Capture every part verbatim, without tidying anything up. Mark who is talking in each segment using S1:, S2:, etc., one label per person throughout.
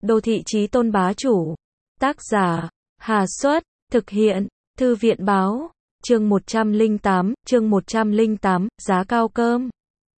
S1: Đô thị chí tôn bá chủ. Tác giả, Hà Xuất, thực hiện, Thư viện báo, chương một trăm lẻ tám, chương một trăm lẻ tám, giá cao cơm.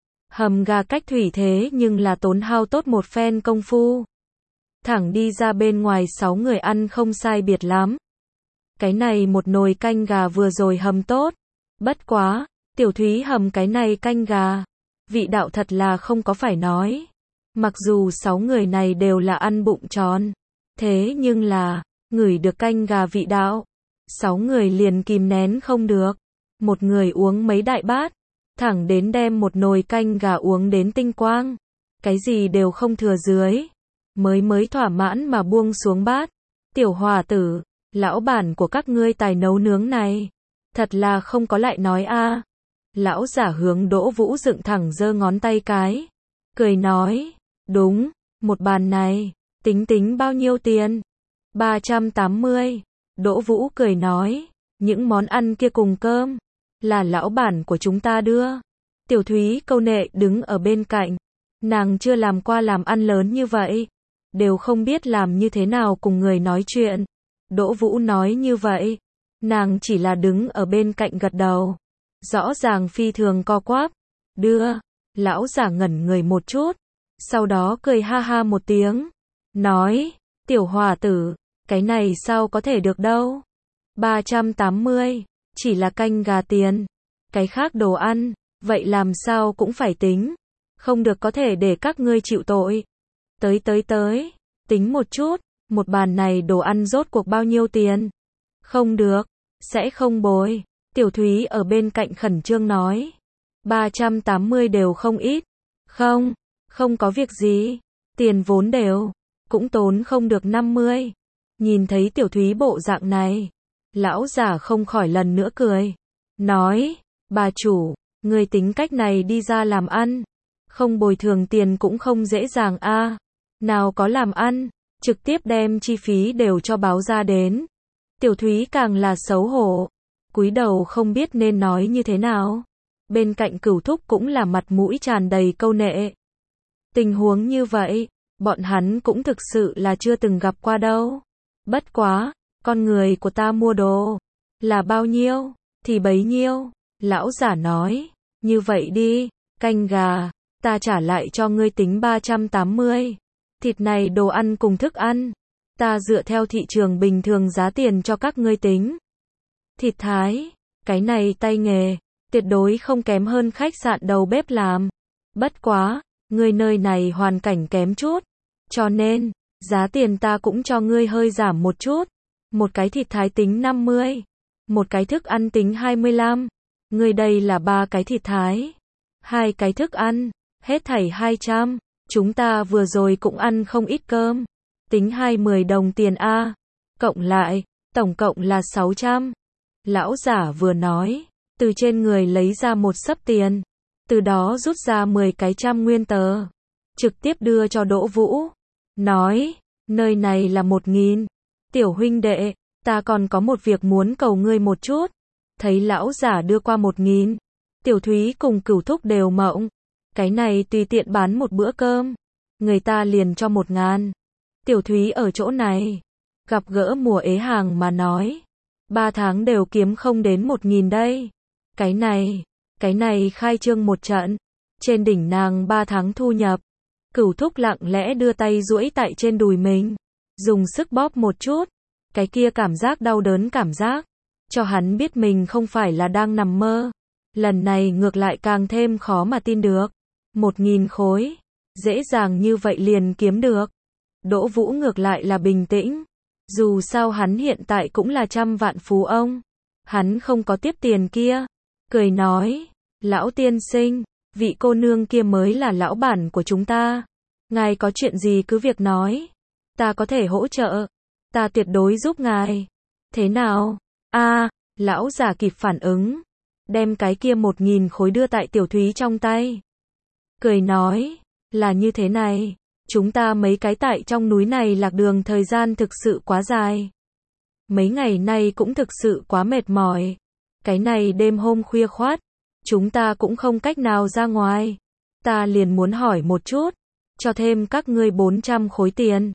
S1: Hầm gà cách thủy thế nhưng là tốn hao tốt một phen công phu. Thẳng đi ra bên ngoài sáu người ăn không sai biệt lắm. Cái này một nồi canh gà vừa rồi hầm tốt. Bất quá, Tiểu Thúy hầm cái này canh gà. Vị đạo thật là không có phải nói. Mặc dù sáu người này đều là ăn bụng tròn. Thế nhưng là, ngửi được canh gà vị đạo. Sáu người liền kìm nén không được. Một người uống mấy đại bát. Thẳng đến đem một nồi canh gà uống đến tinh quang. Cái gì đều không thừa dưới. Mới mới thỏa mãn mà buông xuống bát. Tiểu hòa tử, lão bản của các ngươi tài nấu nướng này. Thật là không có lại nói a. Lão giả hướng Đỗ Vũ dựng thẳng giơ ngón tay cái. Cười nói, đúng, một bàn này, tính tính bao nhiêu tiền? ba trăm tám mươi. Đỗ Vũ cười nói, những món ăn kia cùng cơm, là lão bản của chúng ta đưa. Tiểu Thúy câu nệ đứng ở bên cạnh. Nàng chưa làm qua làm ăn lớn như vậy. Đều không biết làm như thế nào cùng người nói chuyện. Đỗ Vũ nói như vậy. Nàng chỉ là đứng ở bên cạnh gật đầu. Rõ ràng phi thường co quắp. Đưa. Lão giả ngẩn người một chút. Sau đó cười ha ha một tiếng. Nói. Tiểu hòa tử. Cái này sao có thể được đâu. ba trăm tám mươi. Chỉ là canh gà tiền. Cái khác đồ ăn. Vậy làm sao cũng phải tính. Không được có thể để các ngươi chịu tội. Tới tới tới. Tính một chút. Một bàn này đồ ăn rốt cuộc bao nhiêu tiền. Không được. Sẽ không bồi. Tiểu Thúy ở bên cạnh khẩn trương nói. ba trăm tám mươi đều không ít. Không. Không có việc gì. Tiền vốn đều. Cũng tốn không được năm mươi. Nhìn thấy Tiểu Thúy bộ dạng này. Lão giả không khỏi lần nữa cười. Nói. Bà chủ. Người tính cách này đi ra làm ăn. Không bồi thường tiền cũng không dễ dàng a. Nào có làm ăn. Trực tiếp đem chi phí đều cho báo ra đến. Tiểu Thúy càng là xấu hổ. Cúi đầu không biết nên nói như thế nào. Bên cạnh Cửu Thúc cũng là mặt mũi tràn đầy câu nệ. Tình huống như vậy, bọn hắn cũng thực sự là chưa từng gặp qua đâu. Bất quá, con người của ta mua đồ, là bao nhiêu, thì bấy nhiêu. Lão giả nói, như vậy đi, canh gà, ta trả lại cho ngươi tính ba trăm tám mươi. Thịt này đồ ăn cùng thức ăn, ta dựa theo thị trường bình thường giá tiền cho các ngươi tính. Thịt thái, cái này tay nghề, tuyệt đối không kém hơn khách sạn đầu bếp làm. Bất quá, ngươi nơi này hoàn cảnh kém chút, cho nên, giá tiền ta cũng cho ngươi hơi giảm một chút. Một cái thịt thái tính năm mươi, một cái thức ăn tính hai mươi lăm. Ngươi đây là ba cái thịt thái, hai cái thức ăn, hết thảy hai trăm. Chúng ta vừa rồi cũng ăn không ít cơm. Tính hai mươi đồng tiền a. Cộng lại, tổng cộng là sáu trăm. Lão giả vừa nói, từ trên người lấy ra một xấp tiền. Từ đó rút ra mười cái trăm nguyên tờ. Trực tiếp đưa cho Đỗ Vũ. Nói, nơi này là một nghìn. Tiểu huynh đệ, ta còn có một việc muốn cầu ngươi một chút. Thấy lão giả đưa qua một nghìn. Tiểu Thúy cùng Cửu Thúc đều mộng. Cái này tùy tiện bán một bữa cơm. Người ta liền cho một ngàn. Tiểu Thúy ở chỗ này. Gặp gỡ mùa ế hàng mà nói. Ba tháng đều kiếm không đến một nghìn đây. Cái này. Cái này khai trương một trận. Trên đỉnh nàng ba tháng thu nhập. Cửu Thúc lặng lẽ đưa tay duỗi tại trên đùi mình. Dùng sức bóp một chút. Cái kia cảm giác đau đớn cảm giác. Cho hắn biết mình không phải là đang nằm mơ. Lần này ngược lại càng thêm khó mà tin được. Một nghìn khối. Dễ dàng như vậy liền kiếm được. Đỗ Vũ ngược lại là bình tĩnh. Dù sao hắn hiện tại cũng là trăm vạn phú ông. Hắn không có tiếp tiền kia. Cười nói. Lão tiên sinh. Vị cô nương kia mới là lão bản của chúng ta. Ngài có chuyện gì cứ việc nói. Ta có thể hỗ trợ. Ta tuyệt đối giúp ngài. Thế nào? A, lão già kịp phản ứng. Đem cái kia một nghìn khối đưa tại Tiểu Thúy trong tay. Cười nói. Là như thế này. Chúng ta mấy cái tại trong núi này lạc đường thời gian thực sự quá dài. Mấy ngày nay cũng thực sự quá mệt mỏi. Cái này đêm hôm khuya khoắt. Chúng ta cũng không cách nào ra ngoài. Ta liền muốn hỏi một chút. Cho thêm các ngươi bốn trăm khối tiền.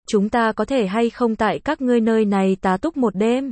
S1: chúng ta có thể hay không tại các ngươi nơi này tá túc một đêm?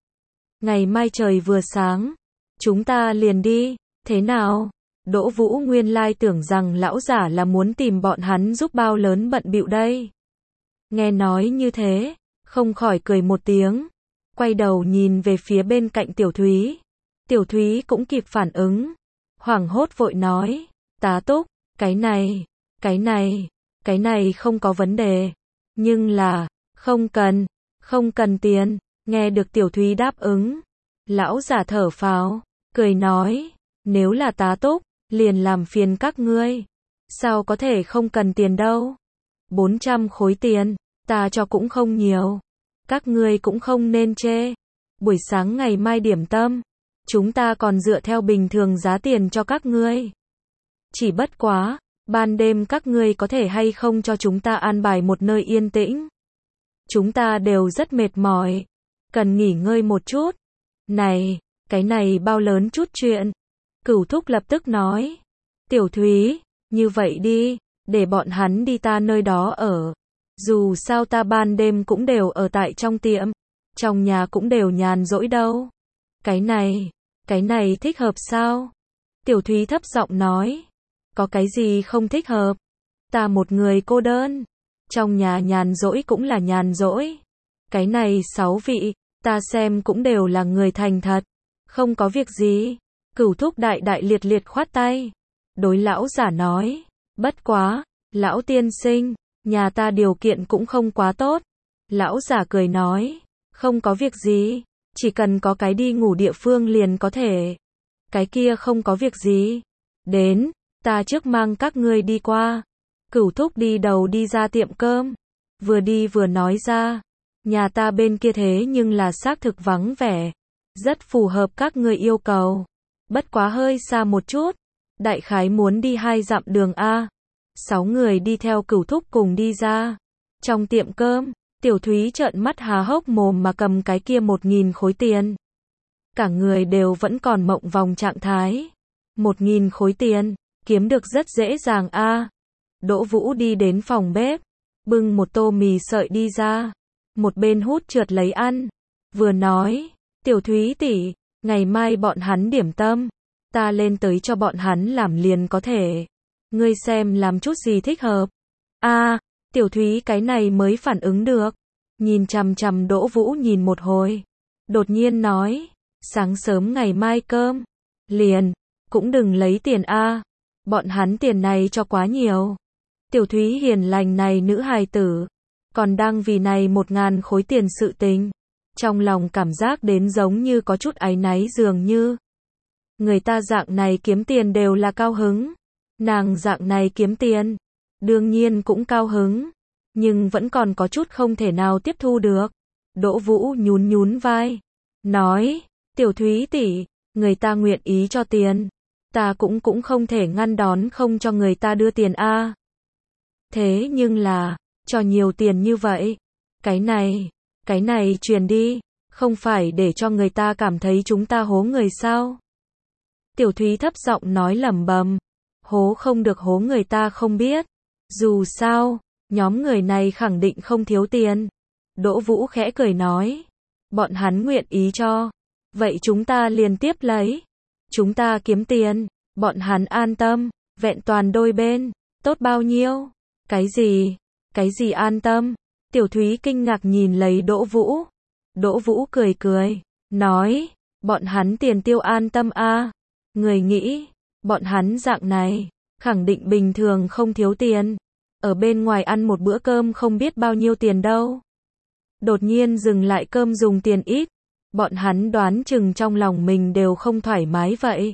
S1: Ngày mai trời vừa sáng, chúng ta liền đi, thế nào? Đỗ Vũ nguyên lai tưởng rằng lão giả là muốn tìm bọn hắn giúp bao lớn bận bịu đây. Nghe nói như thế, không khỏi cười một tiếng, quay đầu nhìn về phía bên cạnh Tiểu Thúy. Tiểu Thúy cũng kịp phản ứng, hoảng hốt vội nói, tá túc, cái này, cái này, cái này không có vấn đề, nhưng là, không cần, không cần tiền. Nghe được Tiểu Thúy đáp ứng, lão giả thở phào, cười nói, nếu là tá túc, liền làm phiền các ngươi, sao có thể không cần tiền đâu. bốn trăm khối tiền, ta cho cũng không nhiều, các ngươi cũng không nên chê. Buổi sáng ngày mai điểm tâm, chúng ta còn dựa theo bình thường giá tiền cho các ngươi. Chỉ bất quá, ban đêm các ngươi có thể hay không cho chúng ta an bài một nơi yên tĩnh? Chúng ta đều rất mệt mỏi, cần nghỉ ngơi một chút. Này, cái này bao lớn chút chuyện. Cửu Thúc lập tức nói, Tiểu Thúy, như vậy đi, để bọn hắn đi ta nơi đó ở. Dù sao ta ban đêm cũng đều ở tại trong tiệm, trong nhà cũng đều nhàn rỗi đâu. Cái này, cái này thích hợp sao? Tiểu Thúy thấp giọng nói, có cái gì không thích hợp? Ta một người cô đơn, trong nhà nhàn rỗi cũng là nhàn rỗi. Cái này sáu vị, ta xem cũng đều là người thành thật, không có việc gì. Cửu Thúc đại đại liệt liệt khoát tay, đối lão giả nói, bất quá, lão tiên sinh, nhà ta điều kiện cũng không quá tốt. Lão giả cười nói, không có việc gì, chỉ cần có cái đi ngủ địa phương liền có thể. Cái kia không có việc gì. Đến, ta trước mang các ngươi đi qua. Cửu Thúc đi đầu đi ra tiệm cơm, vừa đi vừa nói ra, nhà ta bên kia thế nhưng là xác thực vắng vẻ, rất phù hợp các ngươi yêu cầu. Bất quá hơi xa một chút, đại khái muốn đi hai dặm đường A. Sáu người đi theo Cửu Thúc cùng đi ra. Trong tiệm cơm, Tiểu Thúy trợn mắt há hốc mồm mà cầm cái kia một nghìn khối tiền. Cả người đều vẫn còn mộng vòng trạng thái. Một nghìn khối tiền, kiếm được rất dễ dàng A. Đỗ Vũ đi đến phòng bếp, bưng một tô mì sợi đi ra, một bên hút trượt lấy ăn, vừa nói, Tiểu Thúy tỷ, ngày mai bọn hắn điểm tâm, ta lên tới cho bọn hắn làm liền có thể. Ngươi xem làm chút gì thích hợp. A, à, Tiểu Thúy cái này mới phản ứng được, nhìn chằm chằm Đỗ Vũ nhìn một hồi, đột nhiên nói, sáng sớm ngày mai cơm, liền, cũng đừng lấy tiền A, à, bọn hắn tiền này cho quá nhiều. Tiểu Thúy hiền lành này nữ hài tử, còn đang vì này một ngàn khối tiền sự tình, trong lòng cảm giác đến giống như có chút áy náy dường như. Người ta dạng này kiếm tiền đều là cao hứng, nàng dạng này kiếm tiền, đương nhiên cũng cao hứng, nhưng vẫn còn có chút không thể nào tiếp thu được. Đỗ Vũ nhún nhún vai, nói, Tiểu Thúy tỷ, người ta nguyện ý cho tiền, ta cũng cũng không thể ngăn đón không cho người ta đưa tiền a. À. Thế nhưng là, cho nhiều tiền như vậy, cái này, cái này truyền đi, không phải để cho người ta cảm thấy chúng ta hố người sao? Tiểu Thúy thấp giọng nói lẩm bẩm, hố không được hố người ta không biết, dù sao, nhóm người này khẳng định không thiếu tiền. Đỗ Vũ khẽ cười nói, bọn hắn nguyện ý cho, vậy chúng ta liền tiếp lấy, chúng ta kiếm tiền, bọn hắn an tâm, vẹn toàn đôi bên, tốt bao nhiêu? Cái gì? Cái gì an tâm? Tiểu Thúy kinh ngạc nhìn lấy Đỗ Vũ. Đỗ Vũ cười cười, nói, bọn hắn tiền tiêu an tâm a. À. Người nghĩ, bọn hắn dạng này, khẳng định bình thường không thiếu tiền, ở bên ngoài ăn một bữa cơm không biết bao nhiêu tiền đâu. Đột nhiên dừng lại cơm dùng tiền ít, bọn hắn đoán chừng trong lòng mình đều không thoải mái vậy.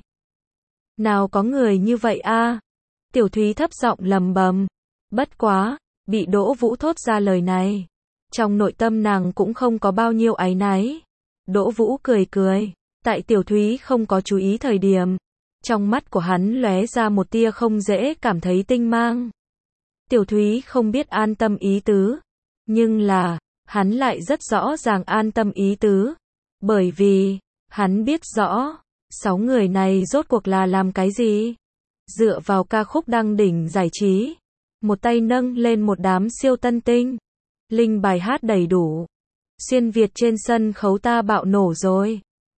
S1: Nào có người như vậy a? À? Tiểu Thúy thấp giọng lầm bầm, bất quá, bị Đỗ Vũ thốt ra lời này, trong nội tâm nàng cũng không có bao nhiêu áy náy. Đỗ Vũ cười cười, tại Tiểu Thúy không có chú ý thời điểm, trong mắt của hắn lóe ra một tia không dễ cảm thấy tinh mang. Tiểu Thúy không biết an tâm ý tứ, nhưng là, hắn lại rất rõ ràng an tâm ý tứ, bởi vì, hắn biết rõ, sáu người này rốt cuộc là làm cái gì. Dựa vào ca khúc đăng đỉnh giải trí, một tay nâng lên một đám siêu tân tinh, Linh bài hát đầy đủ. Xuyên Việt trên sân khấu ta bạo nổ rồi.